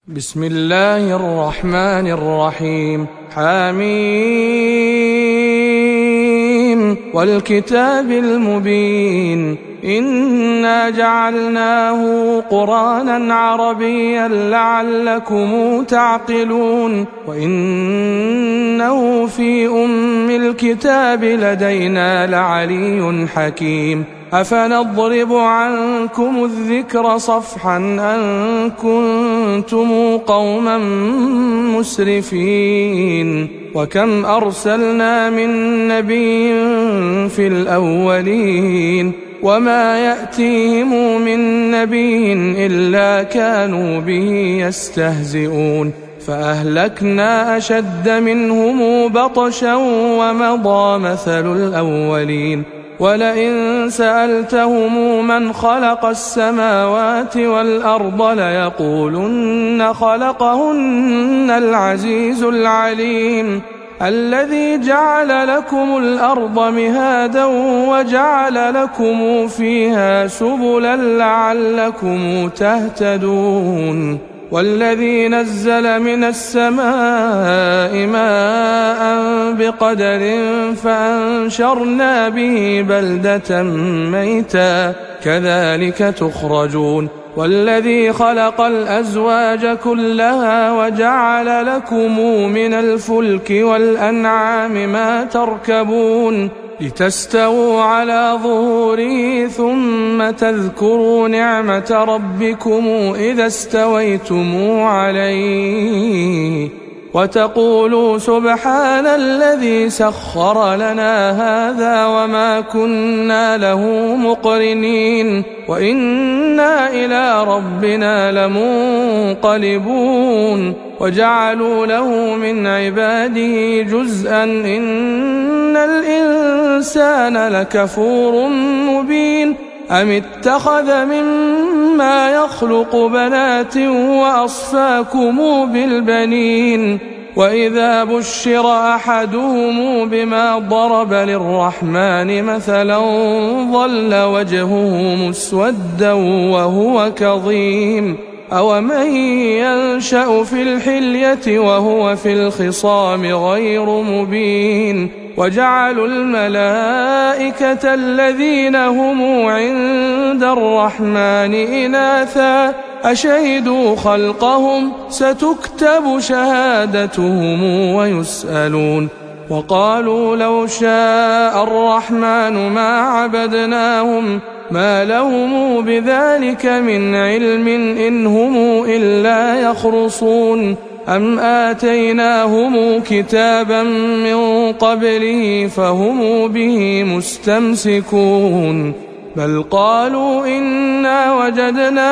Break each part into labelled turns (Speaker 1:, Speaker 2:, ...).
Speaker 1: بسم الله الرحمن الرحيم. حميم والكتاب المبين إنا جعلناه قرآنا عربيا لعلكم تعقلون وإنه في أم الكتاب لدينا لعلي حكيم أفنضرب عنكم الذكر صفحا أن كنتم قوما مسرفين وكم أرسلنا من نبي في الأولين وما يأتيهم من نبي إلا كانوا به يستهزئون فأهلكنا أشد منهم بطشا ومضى مثل الأولين ولئن سألتهم من خلق السماوات والأرض ليقولن خلقهن العزيز العليم الذي جعل لكم الأرض مهادا وجعل لكم فيها سبلا لعلكم تهتدون والذي نزل من السماء ماء بقدر فأنشرنا به بلدة ميتا كذلك تخرجون والذي خلق الأزواج كلها وجعل لكم من الفلك والأنعام ما تركبون لتستووا على ظهوره ثم تذكروا نعمة ربكم إذا استويتم عليه وتقولوا سبحان الذي سخر لنا هذا وما كنا له مقرنين وإنا إلى ربنا لمنقلبون وجعلوا له من عباده جزءا إن الإنسان لكفور مبين أم اتخذ مما يخلق بنات وأصفاكم بالبنين وإذا بشر أحدهم بما ضرب للرحمن مثلا ظل وجهه مسودا وهو كظيم أومن ينشأ في الحلية وهو في الخصام غير مبين وجعلوا الملائكة الذين هم عند الرحمن إناثا أشهدوا خلقهم ستكتب شهادتهم ويسألون وقالوا لو شاء الرحمن ما عبدناهم ما لهم بذلك من علم إن هم إلا يخرصون أم آتيناهم كتابا من قبله فهم به مستمسكون بل قالوا إنا وجدنا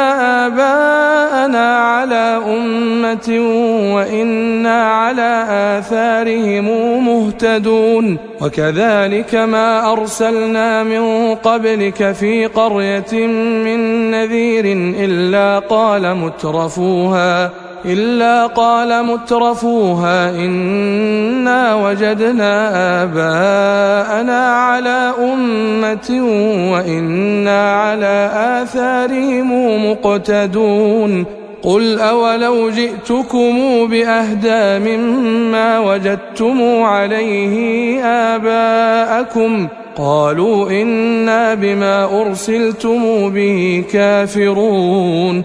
Speaker 1: آباءنا على أمة وإنا على آثارهم مهتدون وكذلك ما أرسلنا من قبلك في قرية من نذير إلا قال مترفوها إنا وجدنا آباءنا على أمة وإنا على آثارهم مقتدون قل أولو جئتكم بأهدى مما وجدتم عليه آباءكم قالوا إنا بما أرسلتم به كافرون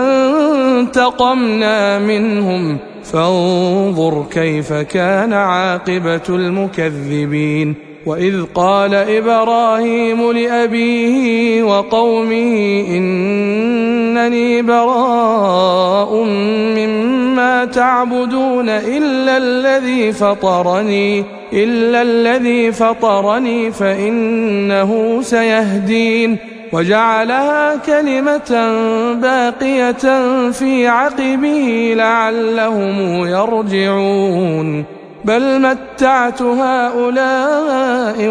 Speaker 1: فانتقمنا منهم فانظر كيف كان عاقبة المكذبين وإذ قال إبراهيم لأبيه وقومه إنني براء مما تعبدون إلا الذي فطرني فإنه سيهدين وجعلها كلمة باقية في عقبه لعلهم يرجعون بل متعت هؤلاء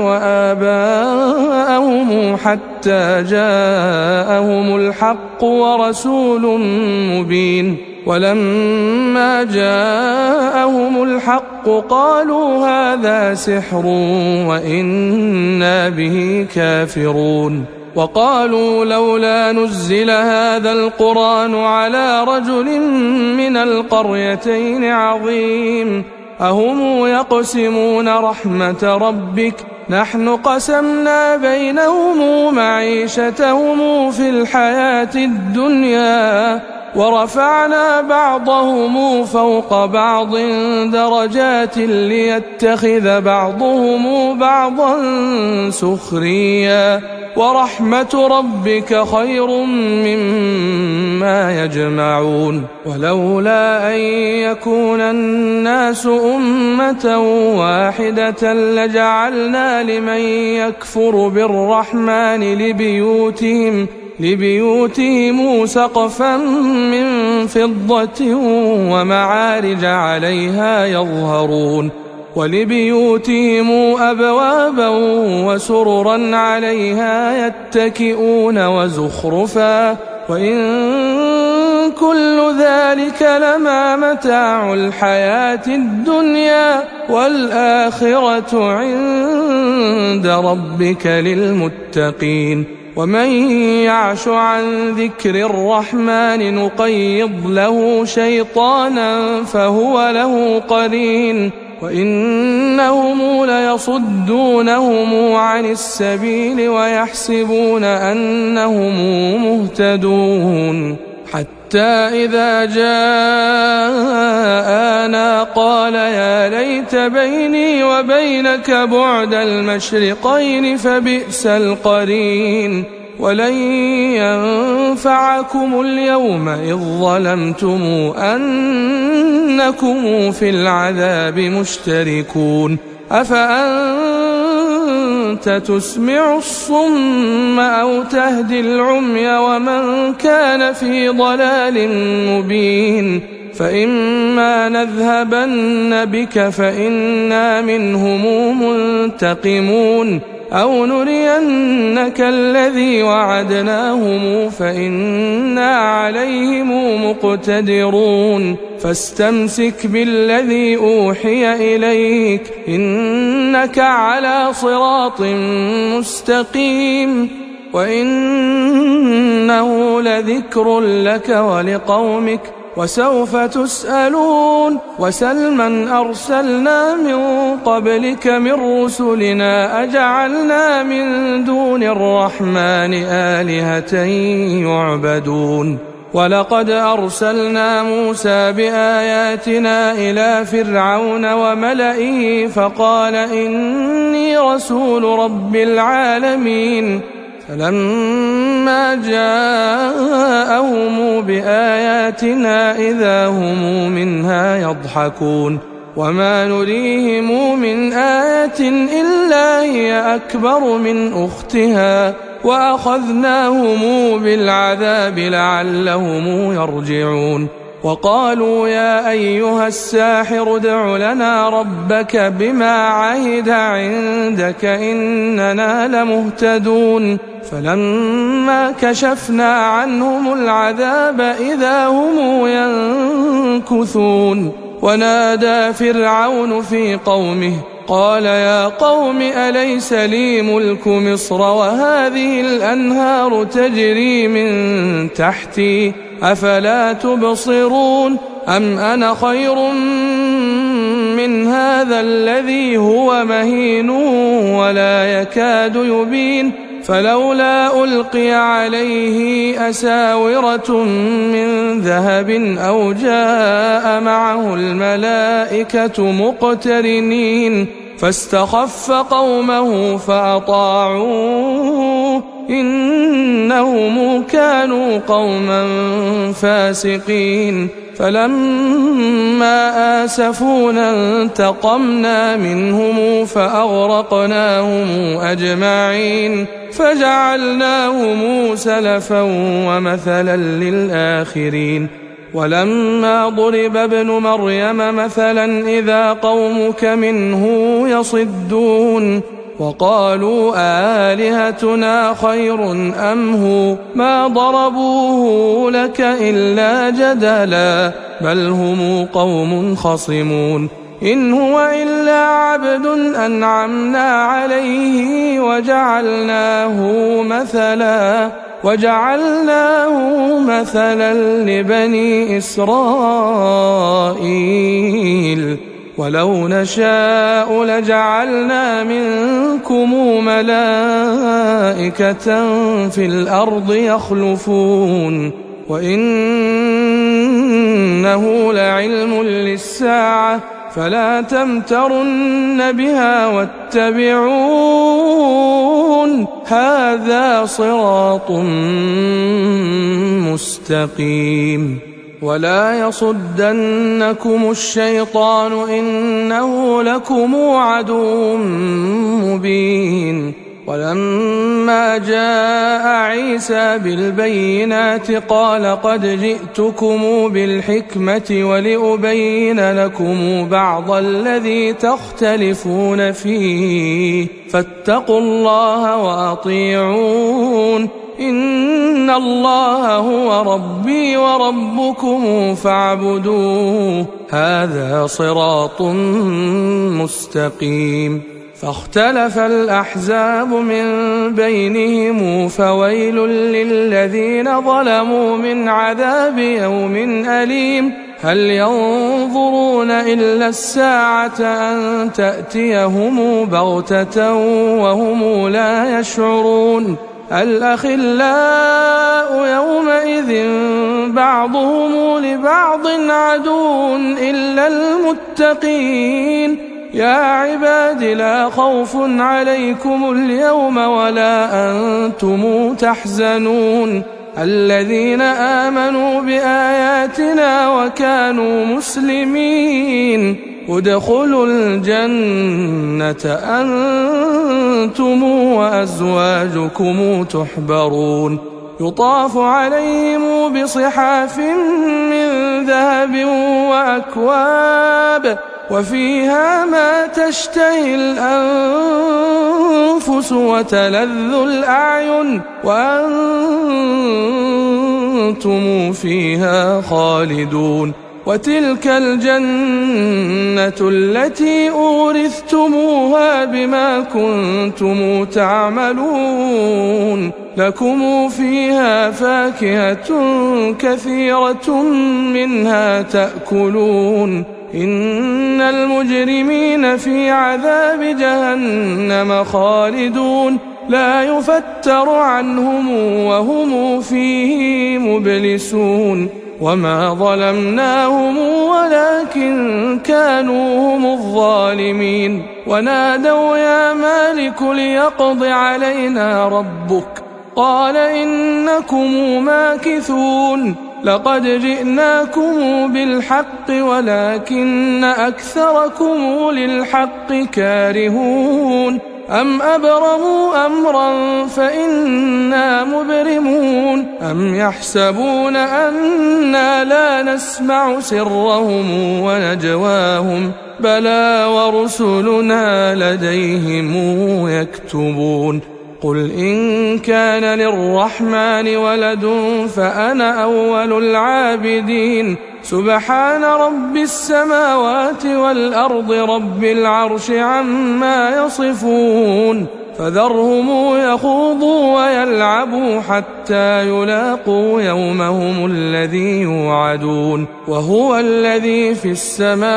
Speaker 1: وآباءهم حتى جاءهم الحق ورسول مبين ولما جاءهم الحق قالوا هذا سحر وإنا به كافرون وقالوا لولا نزل هذا القرآن على رجل من القريتين عظيم أهم يقسمون رحمة ربك نحن قسمنا بينهم معيشتهم في الحياة الدنيا ورفعنا بعضهم فوق بعض درجات ليتخذ بعضهم بعضا سخريا ورحمة ربك خير مما يجمعون ولولا أن يكون الناس أمة واحدة لجعلنا لمن يكفر بالرحمن لبيوتهم سقفا من فضة ومعارج عليها يظهرون ولبيوتهم أبوابا وسررا عليها يتكئون وزخرفا وإن كل ذلك لما متاع الحياة الدنيا والآخرة عند ربك للمتقين ومن يعش عن ذكر الرحمن نقيض له شيطانا فهو له قرين وإنهم ليصدونهم عن السبيل ويحسبون أنهم مهتدون حتى إذا جاءنا قال يا ليت بيني وبينك بعد المشرقين فبئس القرين ولن ينفعكم اليوم إذ ظلمتم أنكم في العذاب مشتركون أفأنت تسمع الصم أو تهدي العمي ومن كان في ضلال مبين فإما نذهبن بك فإنا منهم منتقمون أو نرينك الذي وعدناهم فإنا عليهم مقتدرون فاستمسك بالذي أوحي إليك إنك على صراط مستقيم وإنه لذكر لك ولقومك وسوف تسألون وسل من أرسلنا من قبلك من رسلنا أجعلنا من دون الرحمن آلهة يعبدون ولقد أرسلنا موسى بآياتنا إلى فرعون وملئه فقال إني رسول رب العالمين فلما جاءهم بآياتنا إذا هم منها يضحكون وما نريهم من آية إلا هي أكبر من أختها وأخذناهم بالعذاب لعلهم يرجعون وقالوا يا أيها الساحر ادع لنا ربك بما عهد عندك إننا لمهتدون فلما كشفنا عنهم العذاب إذا هم ينكثون ونادى فرعون في قومه قال يا قوم أليس لي ملك مصر وهذه الأنهار تجري من تحتي أفلا تبصرون أم أنا خير من هذا الذي هو مهين ولا يكاد يبين فلولا ألقي عليه أساورة من ذهب أو جاء معه الملائكة مقترنين فاستخف قومه فأطاعوه إنهم كانوا قوما فاسقين فلما آسفونا انتقمنا منهم فأغرقناهم أجمعين فجعلناهم سلفا ومثلا للآخرين ولما ضرب ابن مريم مثلا إذا قومك منه يصدون وقالوا آلهتنا خير أم هو ما ضربوه لك إلا جدلا بل هم قوم خصمون إن هو إلا عبد أنعمنا عليه وجعلناه مثلا لبني إسرائيل ولو نشاء لجعلنا منكم ملائكة في الأرض يخلفون وإنه لعلم للساعة فلا تمترن بها واتبعون هذا صراط مستقيم ولا يصدنكم الشيطان إنه لكم عدو مبين ولما جاء عيسى بالبينات قال قد جئتكم بالحكمة ولأبين لكم بعض الذي تختلفون فيه فاتقوا الله وأطيعون إن الله هو ربي وربكم فاعبدوه هذا صراط مستقيم فاختلف الأحزاب من بينهم فويل للذين ظلموا من عذاب يوم أليم هل ينظرون إلا الساعة أن تأتيهم بغتة وهم لا يشعرون الأخلاء يومئذ بعضهم لبعض عدو إلا المتقين يا عباد لا خوف عليكم اليوم ولا أنتم تحزنون الذين آمنوا بآياتنا وكانوا مسلمين ادخلوا الجنة أنتم وأزواجكم تحبرون يطاف عليهم بصحاف من ذهب وأكواب وفيها ما تشتهي الأنفس وتلذ الأعين وأنتم فيها خالدون وتلك الجنة التي أورثتموها بما كنتم تعملون لكم فيها فاكهة كثيرة منها تأكلون إن المجرمين في عذاب جهنم خالدون لا يفتر عنهم وهم فيه مبلسون وما ظلمناهم ولكن كانوا هم الظالمين ونادوا يا مالك ليقض علينا ربك قال إنكم ماكثون لقد جئناكم بالحق ولكن أكثركم للحق كارهون أم أبرموا أمرا فإنا مبرمون أم يحسبون أنا لا نسمع سرهم ونجواهم بلى ورسلنا لديهم يكتبون قل إن كان للرحمن ولد فأنا أول العابدين سبحان رب السماوات والأرض رب العرش عما يصفون فذرهم يخوضوا ويلعبوا حتى يلاقوا يومهم الذي يوعدون وهو الذي في السماء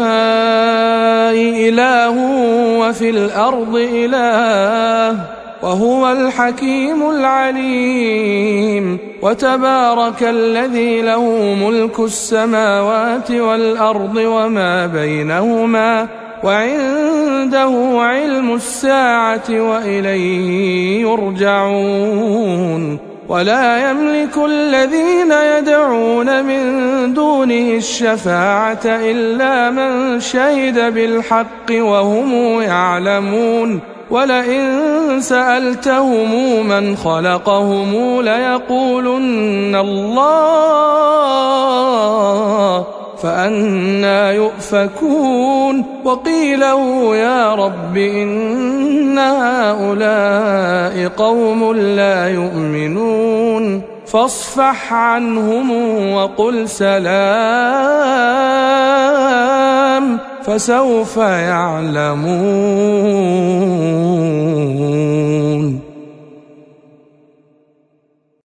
Speaker 1: إله وفي الأرض إله وهو الحكيم العليم وتبارك الذي له ملك السماوات والأرض وما بينهما وعنده علم الساعة وإليه يرجعون ولا يملك الذين يدعون من دونه الشفاعة إلا من شهد بالحق وهم يعلمون ولئن سألتهم من خلقهم ليقولن الله فأنى يؤفكون وقيله يا رب إن هؤلاء قوم لا يؤمنون فاصفح عنهم وقل سلام فسوف يعلمون.